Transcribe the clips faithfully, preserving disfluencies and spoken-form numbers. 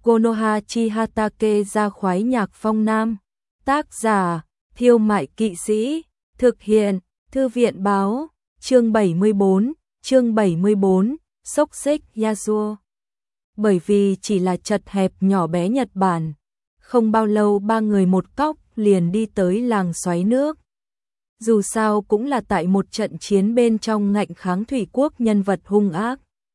Konohachi Hatake ra khoái nhạc phong nam. Tác giả, Thiêu Mại Kỵ Sĩ. Thực hiện, Thư viện báo. Chương bảy mươi bốn, chương bảy mươi bốn, xốc xếch Yasuo. Bởi vì chỉ là chật hẹp nhỏ bé Nhật Bản, không bao lâu ba người một cóc liền đi tới làng xoáy nước. Dù sao cũng là tại một trận chiến bên trong ngạnh kháng thủy quốc nhân vật hung ác.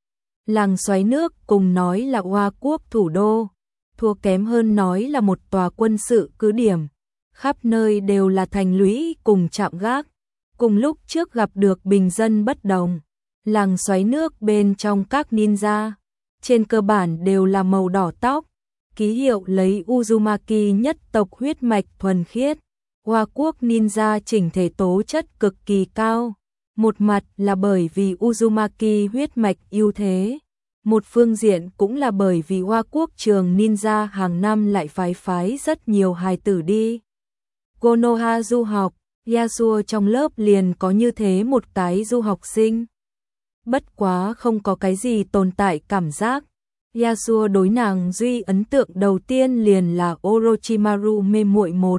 Làng xoáy nước cùng nói là Hoa quốc thủ đô, thua kém hơn nói là một tòa quân sự cứ điểm. Khắp nơi đều là thành lũy cùng trạm gác. Cùng lúc trước gặp được bình dân bất đồng. Làng xoáy nước bên trong các ninja, trên cơ bản đều là màu đỏ tóc, ký hiệu lấy Uzumaki nhất tộc huyết mạch thuần khiết. Hoa quốc ninja chỉnh thể tố chất cực kỳ cao. Một mặt là bởi vì Uzumaki huyết mạch ưu thế, một phương diện cũng là bởi vì Hoa quốc trường ninja hàng năm lại phái phái rất nhiều hài tử đi Konoha du học. Yasuo trong lớp liền có như thế một cái du học sinh. Bất quá không có cái gì tồn tại cảm giác. Yasuo đối nàng duy ấn tượng đầu tiên liền là Orochimaru mê muội một.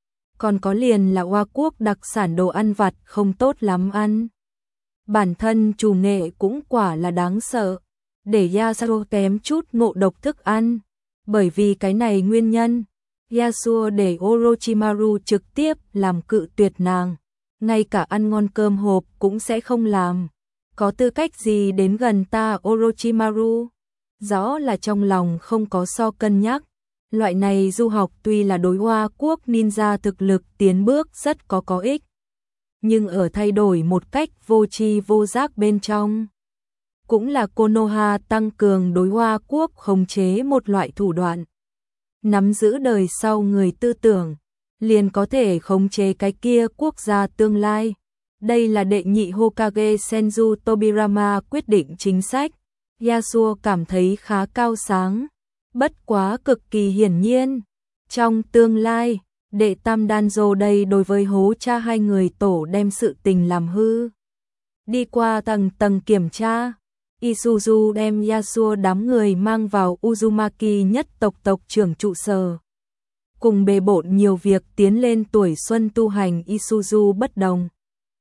Còn có liền là Hoa quốc đặc sản đồ ăn vặt không tốt lắm ăn. Bản thân chủ nghệ cũng quả là đáng sợ, để Yasuo kém chút ngộ độc thức ăn. Bởi vì cái này nguyên nhân, Yasuo để Orochimaru trực tiếp làm cự tuyệt nàng, ngay cả ăn ngon cơm hộp cũng sẽ không làm. Có tư cách gì đến gần ta Orochimaru? Rõ là trong lòng không có so cân nhắc. Loại này du học tuy là đối Hoa quốc ninja thực lực tiến bước rất có có ích, nhưng ở thay đổi một cách vô tri vô giác bên trong, cũng là Konoha tăng cường đối Hoa quốc khống chế một loại thủ đoạn. Nắm giữ đời sau người tư tưởng, liền có thể khống chế cái kia quốc gia tương lai. Đây là đệ nhị Hokage Senju Tobirama quyết định chính sách. Yasuo cảm thấy khá cao sáng, bất quá cực kỳ hiển nhiên. Trong tương lai, đệ tam Danzo đây đối với hố cha hai người tổ đem sự tình làm hư. Đi qua tầng tầng kiểm tra, Isuzu đem Yasuo đám người mang vào Uzumaki nhất tộc tộc trưởng trụ sở. Cùng bề bộn nhiều việc tiến lên tuổi xuân tu hành Isuzu bất đồng.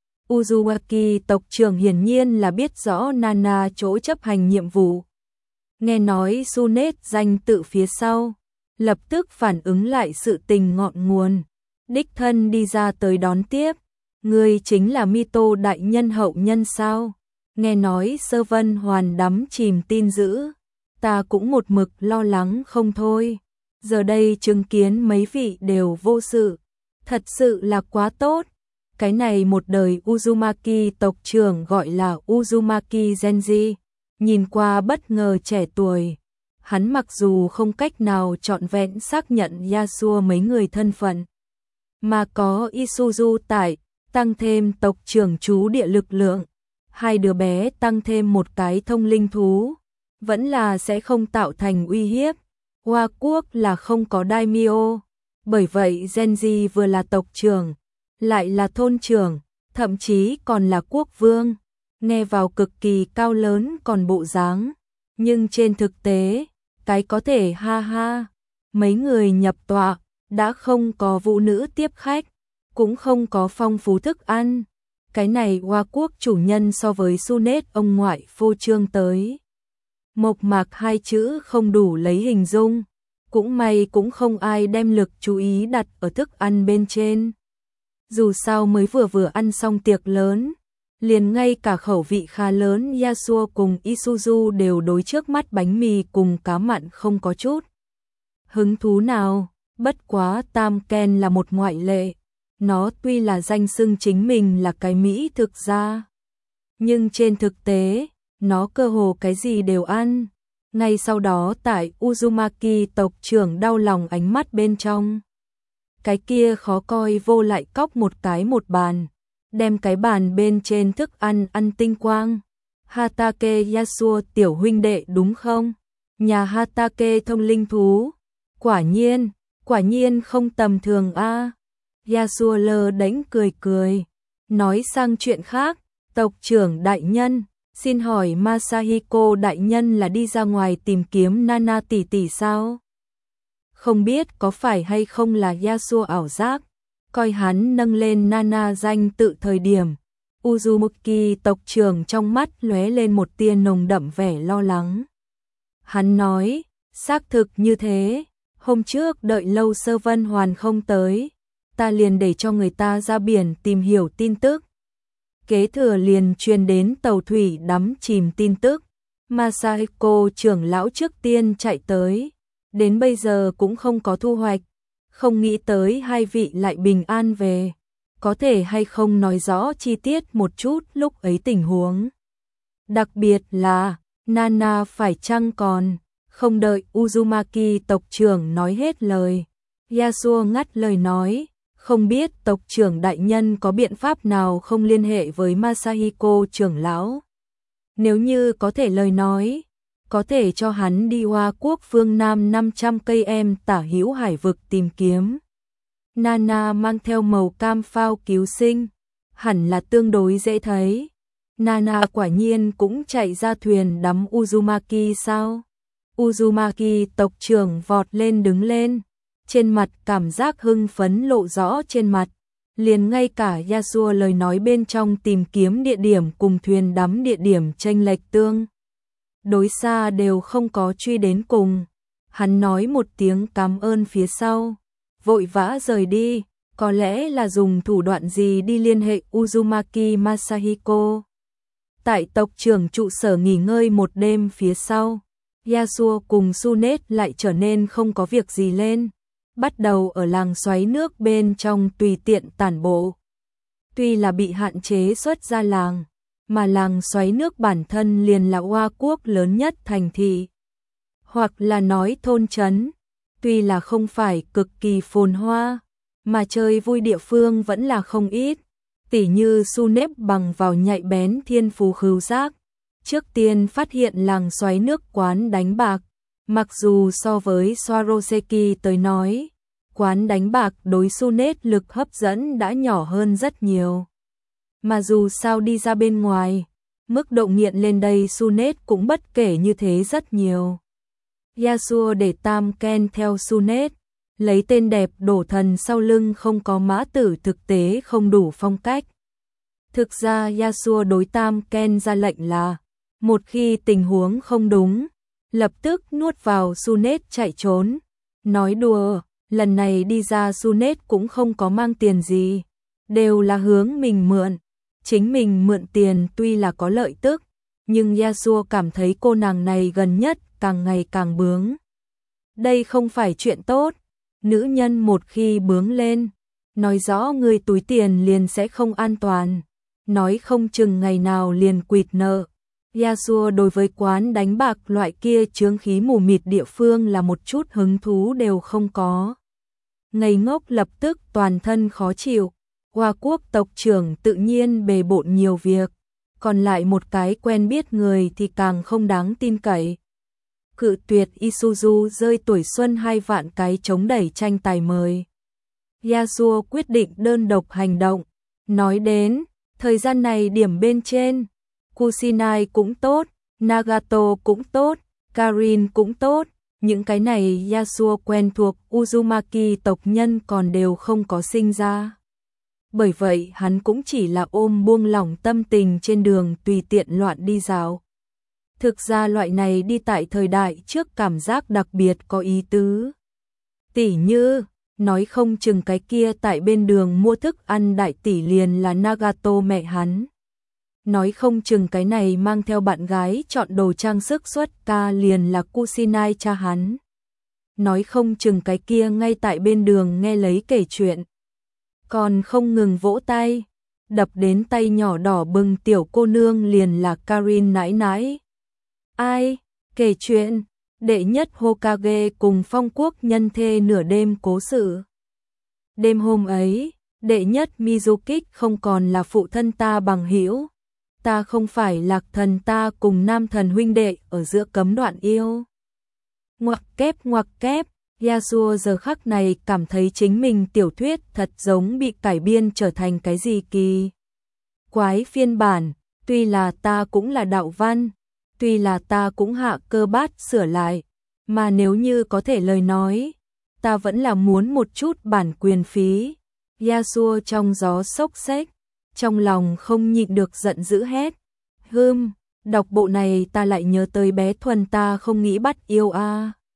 Uzumaki tộc trưởng hiển nhiên là biết rõ Nana chỗ chấp hành nhiệm vụ. Nghe nói Sunet danh tự phía sau, lập tức phản ứng lại sự tình ngọn nguồn. Đích thân đi ra tới đón tiếp. Người chính là Mito đại nhân hậu nhân sao? Nghe nói Sơ Vân Hoàn đắm chìm tin dữ, ta cũng một mực lo lắng không thôi. Giờ đây chứng kiến mấy vị đều vô sự, thật sự là quá tốt. Cái này một đời Uzumaki tộc trưởng gọi là Uzumaki Genji, nhìn qua bất ngờ trẻ tuổi. Hắn mặc dù không cách nào trọn vẹn xác nhận Yasuo mấy người thân phận, mà có Isuzu tại, tăng thêm tộc trưởng chú địa lực lượng. Hai đứa bé tăng thêm một cái thông linh thú, vẫn là sẽ không tạo thành uy hiếp. Hoa quốc là không có daimyo, bởi vậy Genji vừa là tộc trưởng, lại là thôn trưởng, thậm chí còn là quốc vương. Nghe vào cực kỳ cao lớn còn bộ dáng, nhưng trên thực tế, cái có thể ha ha. Mấy người nhập tọa, đã không có vũ nữ tiếp khách, cũng không có phong phú thức ăn. Cái này Hoa quốc chủ nhân so với Sunet ông ngoại phô trương tới. Mộc mạc hai chữ không đủ lấy hình dung. Cũng may cũng không ai đem lực chú ý đặt ở thức ăn bên trên. Dù sao mới vừa vừa ăn xong tiệc lớn, liền ngay cả khẩu vị khá lớn Yasuo cùng Isuzu đều đối trước mắt bánh mì cùng cá mặn không có chút hứng thú nào. Bất quá Tam Ken là một ngoại lệ. Nó tuy là danh xưng chính mình là cái Mỹ thực ra, nhưng trên thực tế, nó cơ hồ cái gì đều ăn. Ngay sau đó tại Uzumaki tộc trưởng đau lòng ánh mắt bên trong, cái kia khó coi vô lại cóc một cái một bàn, đem cái bàn bên trên thức ăn ăn tinh quang. Hatake Yasuo tiểu huynh đệ đúng không? Nhà Hatake thông linh thú. Quả nhiên, quả nhiên không tầm thường a. Yasuo lơ đánh cười cười, nói sang chuyện khác, tộc trưởng đại nhân, Xin hỏi Masahiko đại nhân là đi ra ngoài tìm kiếm Nana tỷ tỷ sao? Không biết có phải hay không là Yasuo ảo giác, coi hắn nâng lên Nana danh tự thời điểm, Uzumaki tộc trưởng trong mắt lóe lên một tia nồng đậm vẻ lo lắng. Hắn nói, xác thực như thế, hôm trước đợi lâu Sơ Vân Hoàn không tới, ta liền để cho người ta ra biển tìm hiểu tin tức. Kế thừa liền truyền đến tàu thủy đắm chìm tin tức, Masahiko trưởng lão trước tiên chạy tới, đến bây giờ cũng không có thu hoạch, không nghĩ tới hai vị lại bình an về, có thể hay không nói rõ chi tiết một chút lúc ấy tình huống. Đặc biệt là, Nana phải chăng còn, không đợi Uzumaki tộc trưởng nói hết lời. Yasuo ngắt lời nói, không biết tộc trưởng đại nhân có biện pháp nào không liên hệ với Masahiko trưởng lão. Nếu như có thể lời nói, có thể cho hắn đi Hoa Quốc phương Nam năm trăm cây em tả hữu hải vực tìm kiếm. Nana mang theo màu cam phao cứu sinh, hẳn là tương đối dễ thấy. Nana quả nhiên cũng chạy ra thuyền đắm Uzumaki sao? Uzumaki tộc trưởng vọt lên đứng lên, trên mặt cảm giác hưng phấn lộ rõ trên mặt, liền ngay cả Yasuo lời nói bên trong tìm kiếm địa điểm cùng thuyền đắm địa điểm chênh lệch tương đối xa đều không có truy đến cùng. Hắn nói một tiếng cảm ơn phía sau, vội vã rời đi, có lẽ là dùng thủ đoạn gì đi liên hệ Uzumaki Masahiko. Tại tộc trưởng trụ sở nghỉ ngơi một đêm phía sau, Yasuo cùng Sunet lại trở nên không có việc gì lên, bắt đầu ở làng xoáy nước bên trong tùy tiện tản bộ. Tuy là bị hạn chế xuất ra làng, mà làng xoáy nước bản thân liền là Hoa Quốc lớn nhất thành thị, hoặc là nói thôn trấn, tuy là không phải cực kỳ phồn hoa, mà chơi vui địa phương vẫn là không ít, tỉ như Sunet bằng vào nhạy bén thiên phú khứu giác, trước tiên phát hiện làng xoáy nước quán đánh bạc, mặc dù so với Swaroseki tới nói, quán đánh bạc đối Sunet lực hấp dẫn đã nhỏ hơn rất nhiều. Mà dù sao đi ra bên ngoài, mức độ nghiện lên đây Sunet cũng bất kể như thế rất nhiều. Yasuo để Tam Ken theo Sunet, lấy tên đẹp đổ thần sau lưng không có mã tử thực tế không đủ phong cách. Thực ra Yasuo đối Tam Ken ra lệnh là, một khi tình huống không đúng, lập tức nuốt vào Sunet chạy trốn. Nói đùa, lần này đi ra Sunet cũng không có mang tiền gì, đều là hướng mình mượn. Chính mình mượn tiền tuy là có lợi tức, nhưng Yasuo cảm thấy cô nàng này gần nhất càng ngày càng bướng. Đây không phải chuyện tốt, nữ nhân một khi bướng lên, nói rõ người túi tiền liền sẽ không an toàn, nói không chừng ngày nào liền quỵt nợ. Yasuo đối với quán đánh bạc loại kia chướng khí mù mịt địa phương là một chút hứng thú đều không có. Ngây ngốc lập tức toàn thân khó chịu. Hoa Quốc tộc trưởng tự nhiên bề bộn nhiều việc, còn lại một cái quen biết người thì càng không đáng tin cậy. Cự tuyệt Isuzu rơi tuổi xuân hai vạn cái chống đẩy tranh tài mời. Yasuo quyết định đơn độc hành động, nói đến, thời gian này điểm bên trên, Kusinai cũng tốt, Nagato cũng tốt, Karin cũng tốt, những cái này Yasuo quen thuộc Uzumaki tộc nhân còn đều không có sinh ra. Bởi vậy hắn cũng chỉ là ôm buông lỏng tâm tình trên đường tùy tiện loạn đi dạo. Thực ra loại này đi tại thời đại trước cảm giác đặc biệt có ý tứ. Tỉ như, nói không chừng cái kia tại bên đường mua thức ăn đại tỷ liền là Nagato mẹ hắn. Nói không chừng cái này mang theo bạn gái chọn đồ trang sức xuất ca liền là Kusinai cha hắn. Nói không chừng cái kia ngay tại bên đường nghe lấy kể chuyện, còn không ngừng vỗ tay, đập đến tay nhỏ đỏ bừng tiểu cô nương liền là Karin nãi nãi. Ai, kể chuyện, đệ nhất Hokage cùng phong quốc nhân thê nửa đêm cố sự. Đêm hôm ấy, đệ nhất Mizukik không còn là phụ thân ta bằng hữu, ta không phải lạc thần ta cùng nam thần huynh đệ ở giữa cấm đoạn yêu. Ngoặc kép ngoặc kép. Yasuo giờ khắc này cảm thấy chính mình tiểu thuyết thật giống bị cải biên trở thành cái gì kỳ quái phiên bản, tuy là ta cũng là đạo văn, tuy là ta cũng hạ cơ bát sửa lại, mà nếu như có thể lời nói, ta vẫn là muốn một chút bản quyền phí. Yasuo trong gió xốc xếch, trong lòng không nhịn được giận dữ hét. Hừm, đọc bộ này ta lại nhớ tới bé Thuần ta không nghĩ bắt yêu a. À.